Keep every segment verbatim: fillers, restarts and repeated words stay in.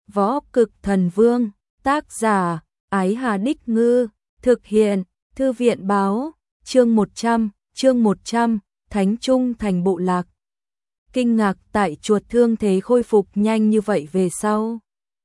Võ Cực Thần Vương, tác giả, Ái Hà Đích Ngư, thực hiện, Thư viện Báo, chương một trăm, chương một trăm, Thánh Trung Thành Bộ Lạc. Kinh ngạc tại chuột thương thế khôi phục nhanh như vậy về sau.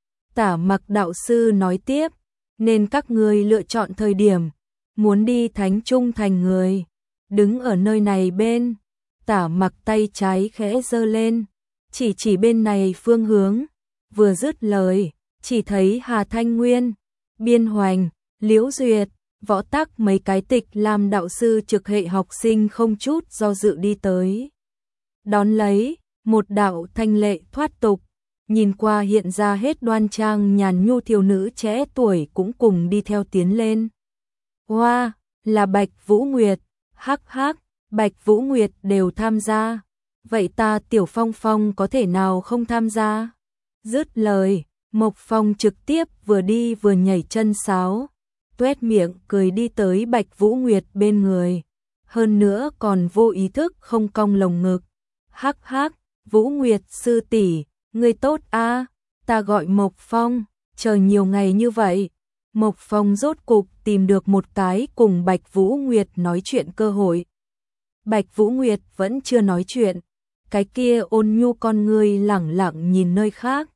Tả Mặc đạo sư nói tiếp, nên các người lựa chọn thời điểm, muốn đi Thánh Trung Thành người, đứng ở nơi này bên, Tả Mặc tay trái khẽ giơ lên, chỉ chỉ bên này phương hướng, vừa dứt lời, chỉ thấy Hà Thanh Nguyên, Biên Hoành, Liễu Duyệt, Võ Tắc mấy cái Tịch Lam đạo sư trực hệ học sinh không chút do dự đi tới. Đón lấy, một đạo thanh lệ thoát tục, nhìn qua hiện ra hết đoan trang nhàn nhu thiếu nữ trẻ tuổi cũng cùng đi theo tiến lên. Hoa, là Bạch Vũ Nguyệt, hắc hắc, Bạch Vũ Nguyệt đều tham gia, vậy ta Tiểu Phong Phong có thể nào không tham gia? Dứt lời, Mộc Phong trực tiếp vừa đi vừa nhảy chân sáo, tuét miệng cười đi tới Bạch Vũ Nguyệt bên người, hơn nữa còn vô ý thức không cong lồng ngực. Hắc hắc, Vũ Nguyệt sư tỷ, ngươi tốt a, ta gọi Mộc Phong, chờ nhiều ngày như vậy. Mộc Phong rốt cục tìm được một cái cùng Bạch Vũ Nguyệt nói chuyện cơ hội. Bạch Vũ Nguyệt vẫn chưa nói chuyện, cái kia ôn nhu con ngươi lẳng lặng nhìn nơi khác,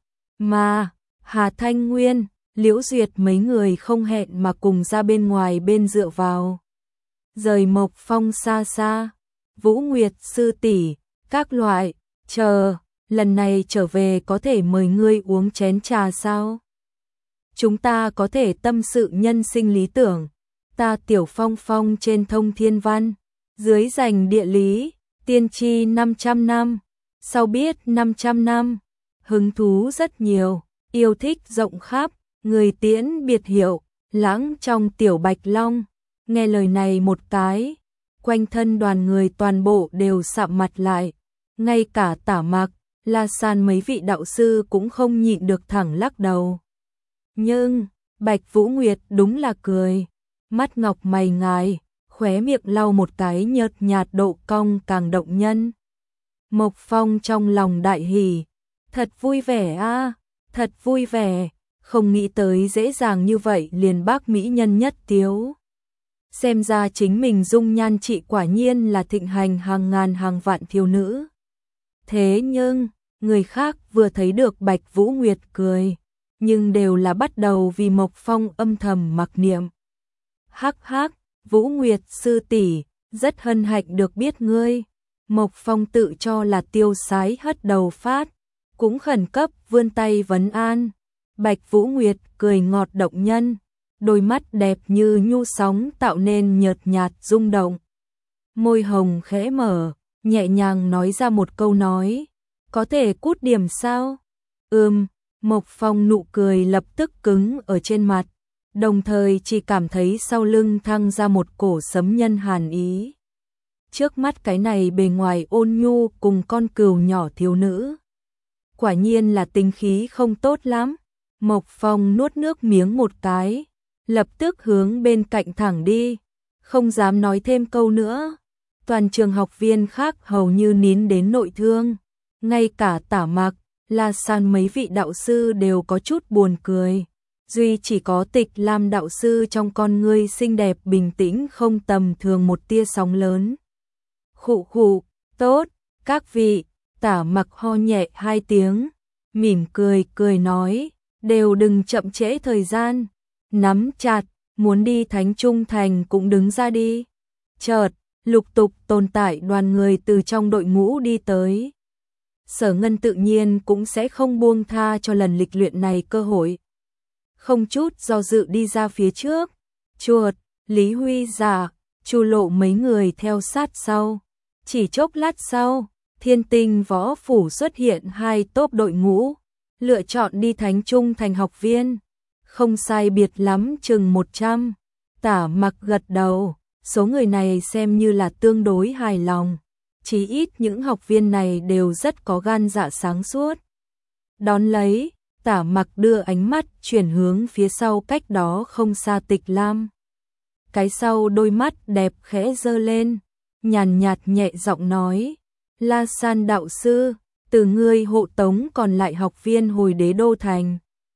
mà Hà Thanh Nguyên, Liễu Duyệt mấy người không hẹn mà cùng ra bên ngoài bên dựa vào. Rời Mộc Phong xa xa, Vũ Nguyệt sư tỷ, các loại, chờ, lần này trở về có thể mời ngươi uống chén trà sao? Chúng ta có thể tâm sự nhân sinh lý tưởng, ta Tiểu Phong Phong trên thông thiên văn, dưới dành địa lý, tiên tri năm trăm năm, sau biết năm trăm năm, hứng thú rất nhiều, yêu thích rộng khắp, người tiễn biệt hiệu, lãng trong Tiểu Bạch Long. Nghe lời này một cái, quanh thân đoàn người toàn bộ đều sạm mặt lại, ngay cả Tả Mặc, La San mấy vị đạo sư cũng không nhịn được thẳng lắc đầu. Nhưng, Bạch Vũ Nguyệt đúng là cười, mắt ngọc mày ngài, khóe miệng lau một cái nhợt nhạt độ cong càng động nhân. Mộc Phong trong lòng đại hỉ, thật vui vẻ a, thật vui vẻ, không nghĩ tới dễ dàng như vậy liền bác mỹ nhân nhất tiếu. Xem ra chính mình dung nhan trị quả nhiên là thịnh hành hàng ngàn hàng vạn thiếu nữ. Thế nhưng, người khác vừa thấy được Bạch Vũ Nguyệt cười, nhưng đều là bắt đầu vì Mộc Phong âm thầm mặc niệm. Hắc hắc, Vũ Nguyệt sư tỷ, rất hân hạnh được biết ngươi. Mộc Phong tự cho là tiêu sái hất đầu phát, cũng khẩn cấp vươn tay vấn an. Bạch Vũ Nguyệt cười ngọt động nhân, đôi mắt đẹp như nhu sóng tạo nên nhợt nhạt rung động. Môi hồng khẽ mở, nhẹ nhàng nói ra một câu nói, có thể cút điểm sao? Ừm, Mộc Phong nụ cười lập tức cứng ở trên mặt, đồng thời chỉ cảm thấy sau lưng thăng ra một cổ sấm nhân hàn ý. Trước mắt cái này bề ngoài ôn nhu cùng con cừu nhỏ thiếu nữ, quả nhiên là tính khí không tốt lắm. Mộc Phong nuốt nước miếng một cái, lập tức hướng bên cạnh thẳng đi, không dám nói thêm câu nữa. Toàn trường học viên khác hầu như nín đến nội thương, ngay cả Tả Mặc, La San mấy vị đạo sư đều có chút buồn cười, duy chỉ có Tịch Lam đạo sư trong con ngươi xinh đẹp bình tĩnh không tầm thường một tia sóng lớn. Khụ khụ, tốt, các vị. Tả Mặc ho nhẹ hai tiếng, mỉm cười cười nói, đều đừng chậm trễ thời gian, nắm chặt, muốn đi Thánh Trung Thành cũng đứng ra đi. Chợt, lục tục tồn tại đoàn người từ trong đội ngũ đi tới. Sở Ngân tự nhiên cũng sẽ không buông tha cho lần lịch luyện này cơ hội. Không chút do dự đi ra phía trước, Chuột, Lý Huy Giả, Chu Lộ mấy người theo sát sau. Chỉ chốc lát sau, Thiên Tinh Võ Phủ xuất hiện hai tốp đội ngũ, lựa chọn đi Thánh Trung Thành học viên. Không sai biệt lắm chừng một trăm. Tả Mặc gật đầu, số người này xem như là tương đối hài lòng. Chí ít những học viên này đều rất có gan dạ sáng suốt. Đón lấy, Tả Mặc đưa ánh mắt chuyển hướng phía sau cách đó không xa Tịch Lam. Cái sau đôi mắt đẹp khẽ giơ lên, nhàn nhạt nhẹ giọng nói, La San đạo sư, từ ngươi hộ tống còn lại học viên hồi Đế Đô Thành.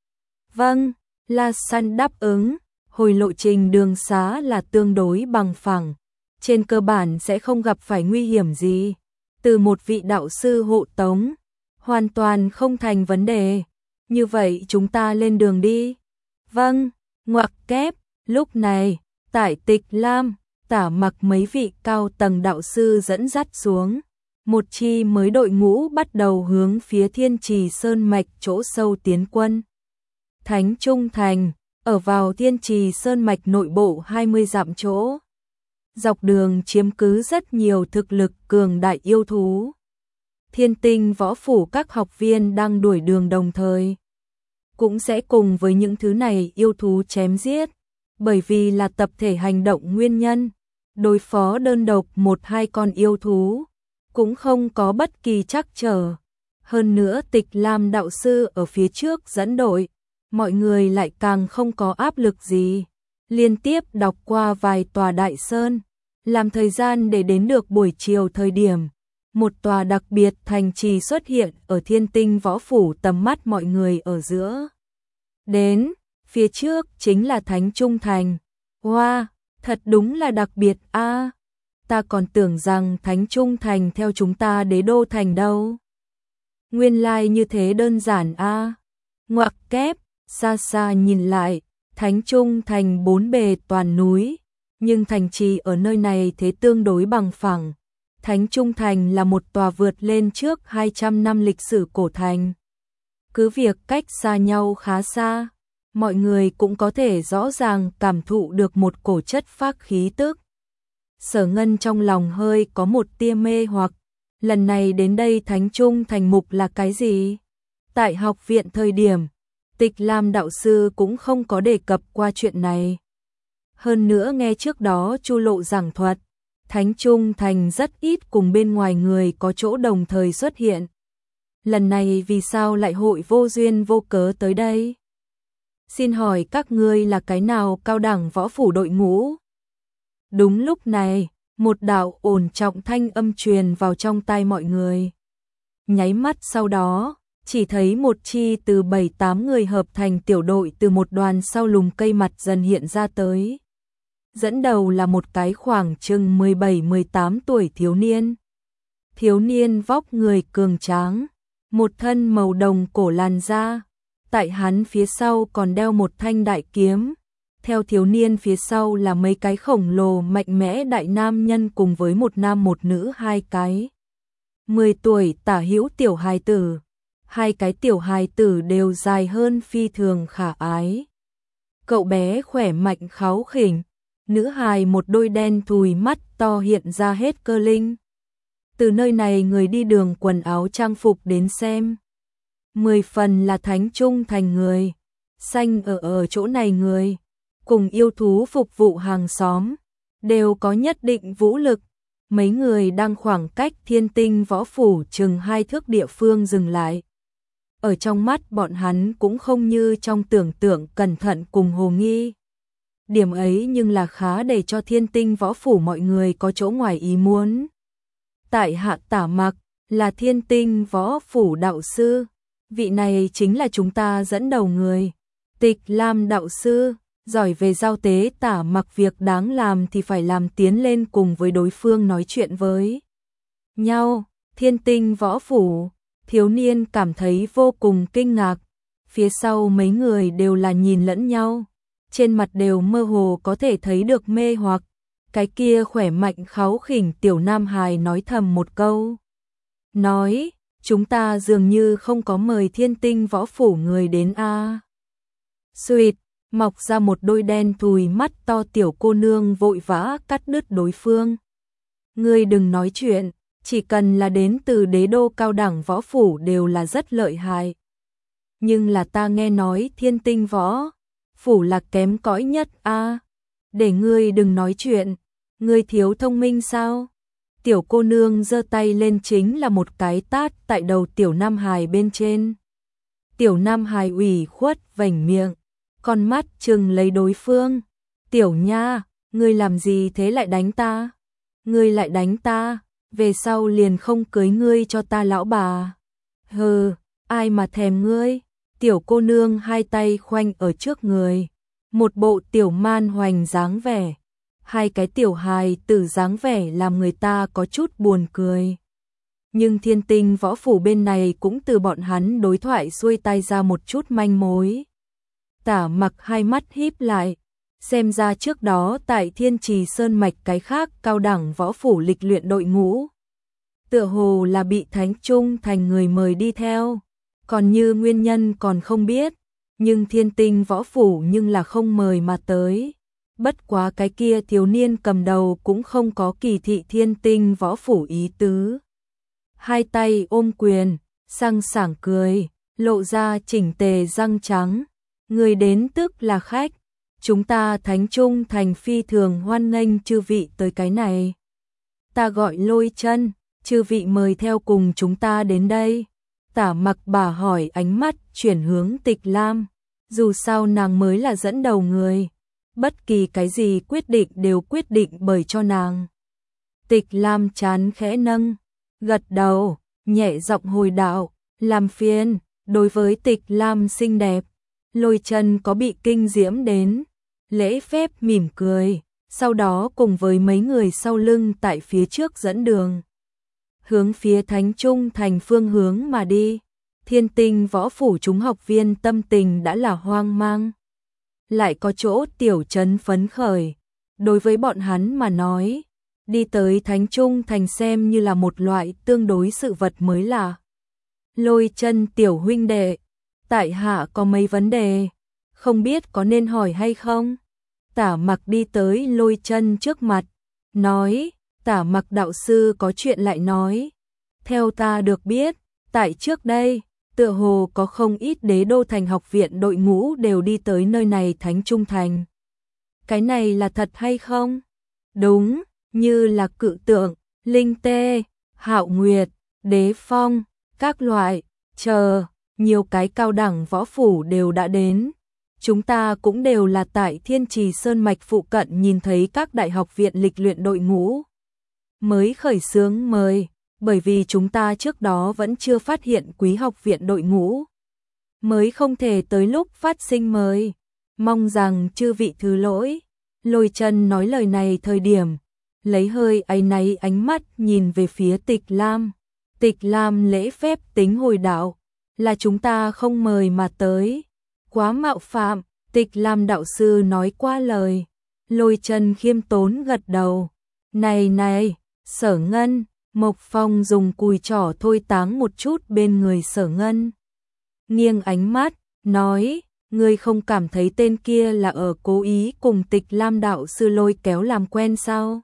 Vâng, La San đáp ứng, hồi lộ trình đường xá là tương đối bằng phẳng, trên cơ bản sẽ không gặp phải nguy hiểm gì. Từ một vị đạo sư hộ tống, hoàn toàn không thành vấn đề. Như vậy chúng ta lên đường đi. Vâng, ngoặc kép, lúc này, tại Tịch Lam, Tả Mặc mấy vị cao tầng đạo sư dẫn dắt xuống. Một chi mới đội ngũ bắt đầu hướng phía Thiên Trì Sơn Mạch chỗ sâu tiến quân. Thánh Trung Thành, ở vào Thiên Trì Sơn Mạch nội bộ hai mươi dặm chỗ. Dọc đường chiếm cứ rất nhiều thực lực cường đại yêu thú. Thiên Tinh võ phủ các học viên đang đuổi đường đồng thời cũng sẽ cùng với những thứ này yêu thú chém giết, bởi vì là tập thể hành động nguyên nhân, đối phó đơn độc một hai con yêu thú cũng không có bất kỳ trắc trở. Hơn nữa Tịch Lam đạo sư ở phía trước dẫn đội, mọi người lại càng không có áp lực gì. Liên tiếp đọc qua vài tòa đại sơn, làm thời gian để đến được buổi chiều thời điểm, một tòa đặc biệt thành trì xuất hiện ở Thiên Tinh võ phủ tầm mắt mọi người ở giữa. Đến, phía trước chính là Thánh Trung Thành. Wow, thật đúng là đặc biệt a. À, ta còn tưởng rằng Thánh Trung Thành theo chúng ta đế đô thành đâu. Nguyên lai like như thế đơn giản a. À. Ngoặc kép, xa xa nhìn lại, Thánh Trung Thành bốn bề toàn núi, nhưng thành trì ở nơi này thế tương đối bằng phẳng. Thánh Trung Thành là một tòa vượt lên trước hai trăm năm lịch sử cổ thành. Cứ việc cách xa nhau khá xa, mọi người cũng có thể rõ ràng cảm thụ được một cổ chất phác khí tức. Sở Ngân trong lòng hơi có một tia mê hoặc, lần này đến đây Thánh Trung Thành mục là cái gì? Tại học viện thời điểm, Tịch Lam đạo sư cũng không có đề cập qua chuyện này. Hơn nữa nghe trước đó Chu Lộ giảng thuật, Thánh Trung Thành rất ít cùng bên ngoài người có chỗ đồng thời xuất hiện. Lần này vì sao lại hội vô duyên vô cớ tới đây? Xin hỏi các ngươi là cái nào cao đẳng võ phủ đội ngũ? Đúng lúc này, một đạo ổn trọng thanh âm truyền vào trong tai mọi người. Nháy mắt sau đó, chỉ thấy một chi từ bảy tám người hợp thành tiểu đội từ một đoàn sau lùm cây mặt dần hiện ra tới. Dẫn đầu là một cái khoảng chừng mười bảy mười tám tuổi thiếu niên. Thiếu niên vóc người cường tráng, một thân màu đồng cổ làn da, tại hắn phía sau còn đeo một thanh đại kiếm. Theo thiếu niên phía sau là mấy cái khổng lồ mạnh mẽ đại nam nhân cùng với một nam một nữ hai cái. mười tuổi tả hữu tiểu hài tử, hai cái tiểu hài tử đều dài hơn phi thường khả ái. Cậu bé khỏe mạnh kháu khỉnh, nữ hài một đôi đen thùi mắt to hiện ra hết cơ linh. Từ nơi này người đi đường quần áo trang phục đến xem, mười phần là Thánh Trung Thành người, xanh ở ở chỗ này người, cùng yêu thú phục vụ hàng xóm, đều có nhất định vũ lực. Mấy người đang khoảng cách Thiên Tinh võ phủ chừng hai thước địa phương dừng lại. Ở trong mắt bọn hắn cũng không như trong tưởng tượng cẩn thận cùng hồ nghi. Điểm ấy nhưng là khá để cho Thiên Tinh võ phủ mọi người có chỗ ngoài ý muốn. Tại hạ Tả Mặc, là Thiên Tinh võ phủ đạo sư. Vị này chính là chúng ta dẫn đầu người. Tịch Lam đạo sư, giỏi về giao tế. Tả Mặc việc đáng làm thì phải làm, tiến lên cùng với đối phương nói chuyện với nhau. Thiên Tinh võ phủ, thiếu niên cảm thấy vô cùng kinh ngạc. Phía sau mấy người đều là nhìn lẫn nhau, trên mặt đều mơ hồ có thể thấy được mê hoặc. Cái kia khỏe mạnh kháu khỉnh tiểu nam hài nói thầm một câu. Nói, chúng ta dường như không có mời Thiên Tinh võ phủ người đến a. À. Suyệt, mọc ra một đôi đen thùi mắt to tiểu cô nương vội vã cắt đứt đối phương. Ngươi đừng nói chuyện, chỉ cần là đến từ đế đô cao đẳng võ phủ đều là rất lợi hại. Nhưng là ta nghe nói Thiên Tinh võ phủ là kém cỏi nhất a. À. Để ngươi đừng nói chuyện, ngươi thiếu thông minh sao? Tiểu cô nương giơ tay lên chính là một cái tát tại đầu tiểu nam hài bên trên. Tiểu nam hài ủy khuất vểnh miệng, con mắt trừng lấy đối phương. Tiểu nha, ngươi làm gì thế, lại đánh ta? Ngươi lại đánh ta, về sau liền không cưới ngươi cho ta lão bà. Hừ, ai mà thèm ngươi? tiểu cô nương hai tay khoanh ở trước người, một bộ tiểu man hoành dáng vẻ, hai cái tiểu hài tử dáng vẻ làm người ta có chút buồn cười. Nhưng Thiên Tinh võ phủ bên này cũng từ bọn hắn đối thoại xuôi tay ra một chút manh mối. Tả Mặc hai mắt híp lại, xem ra trước đó tại Thiên Trì Sơn Mạch cái khác cao đẳng võ phủ lịch luyện đội ngũ. Tựa hồ là bị Thánh Trung Thành người mời đi theo, còn như nguyên nhân còn không biết, nhưng Thiên Tinh võ phủ nhưng là không mời mà tới. Bất quá cái kia thiếu niên cầm đầu cũng không có kỳ thị Thiên Tinh võ phủ ý tứ. Hai tay ôm quyền, sang sảng cười, lộ ra chỉnh tề răng trắng. Người đến tức là khách, chúng ta Thánh Trung Thành phi thường hoan nghênh chư vị tới cái này. Ta gọi Lôi Chân, chư vị mời theo cùng chúng ta đến đây. Tả Mặc bà hỏi, ánh mắt chuyển hướng Tịch Lam, dù sao nàng mới là dẫn đầu người, bất kỳ cái gì quyết định đều quyết định bởi cho nàng. Tịch Lam chán khẽ nâng, gật đầu, nhẹ giọng hồi đạo, làm phiền. Đối với Tịch Lam xinh đẹp, Lôi Chân có bị kinh diễm đến, lễ phép mỉm cười, sau đó cùng với mấy người sau lưng tại phía trước dẫn đường, hướng phía Thánh Trung Thành phương hướng mà đi. Thiên Tinh võ phủ chúng học viên tâm tình đã là hoang mang, lại có chỗ tiểu chấn phấn khởi. Đối với bọn hắn mà nói, đi tới Thánh Trung Thành xem như là một loại tương đối sự vật mới lạ. Lôi Chân tiểu huynh đệ, tại hạ có mấy vấn đề, không biết có nên hỏi hay không? Tả Mặc đi tới Lôi Chân trước mặt, nói, Tả Mặc đạo sư có chuyện lại nói. Theo ta được biết, tại trước đây, tựa hồ có không ít đế đô thành học viện đội ngũ đều đi tới nơi này Thánh Trung Thành. Cái này là thật hay không? Đúng, như là Cự Tượng, Linh Tê, Hạo Nguyệt, Đế Phong, các loại, chờ, nhiều cái cao đẳng võ phủ đều đã đến. Chúng ta cũng đều là tại Thiên Trì Sơn Mạch phụ cận nhìn thấy các đại học viện lịch luyện đội ngũ mới khởi xướng mời, bởi vì chúng ta trước đó vẫn chưa phát hiện quý học viện đội ngũ, mới không thể tới lúc phát sinh mời. Mong rằng chư vị thứ lỗi. Lôi Chân nói lời này thời điểm, lấy hơi áy náy ánh mắt nhìn về phía Tịch Lam. Tịch Lam lễ phép tính hồi đạo, là chúng ta không mời mà tới. Quá mạo phạm, Tịch Lam đạo sư nói qua lời. Lôi Chân khiêm tốn gật đầu. Này này, Sở Ngân. Mộc Phong dùng cùi trỏ thôi táng một chút bên người Sở Ngân. Nghiêng ánh mắt, nói, ngươi không cảm thấy tên kia là ở cố ý cùng Tịch Lam đạo sư lôi kéo làm quen sao?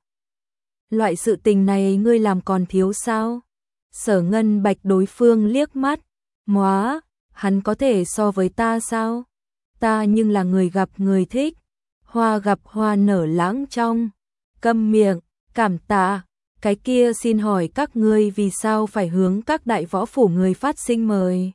Loại sự tình này ngươi làm còn thiếu sao? Sở Ngân bạch đối phương liếc mắt, móa, hắn có thể so với ta sao? Ta nhưng là người gặp người thích, hoa gặp hoa nở lãng trong. Câm miệng, cảm tạ. Cái kia xin hỏi các ngươi vì sao phải hướng các đại võ phủ người phát sinh mời?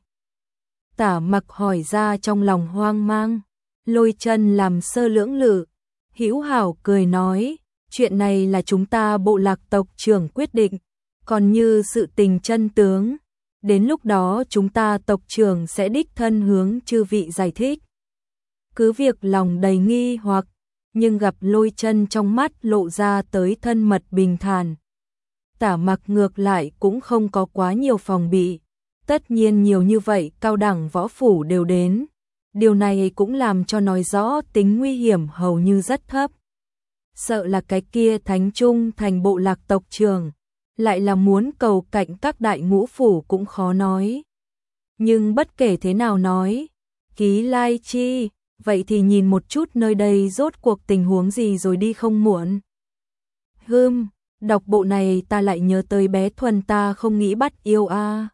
Tả Mặc hỏi ra trong lòng hoang mang. Lôi Chân làm sơ lưỡng lự, hữu hảo cười nói, chuyện này là chúng ta bộ lạc tộc trưởng quyết định, còn như sự tình chân tướng, đến lúc đó chúng ta tộc trưởng sẽ đích thân hướng chư vị giải thích. Cứ việc lòng đầy nghi hoặc, nhưng gặp Lôi Chân trong mắt lộ ra tới thân mật bình thản. Tả Mặc ngược lại cũng không có quá nhiều phòng bị, tất nhiên nhiều như vậy cao đẳng võ phủ đều đến, điều này cũng làm cho nói rõ tính nguy hiểm hầu như rất thấp. Sợ là cái kia Thánh Trung Thành bộ lạc tộc trưởng, lại là muốn cầu cạnh các đại ngũ phủ cũng khó nói. Nhưng bất kể thế nào nói, Ký Lai Chi, vậy thì nhìn một chút nơi đây rốt cuộc tình huống gì rồi đi không muộn. Hừm, đọc bộ này ta lại nhớ tới bé Thuần ta không nghĩ bắt yêu a. À.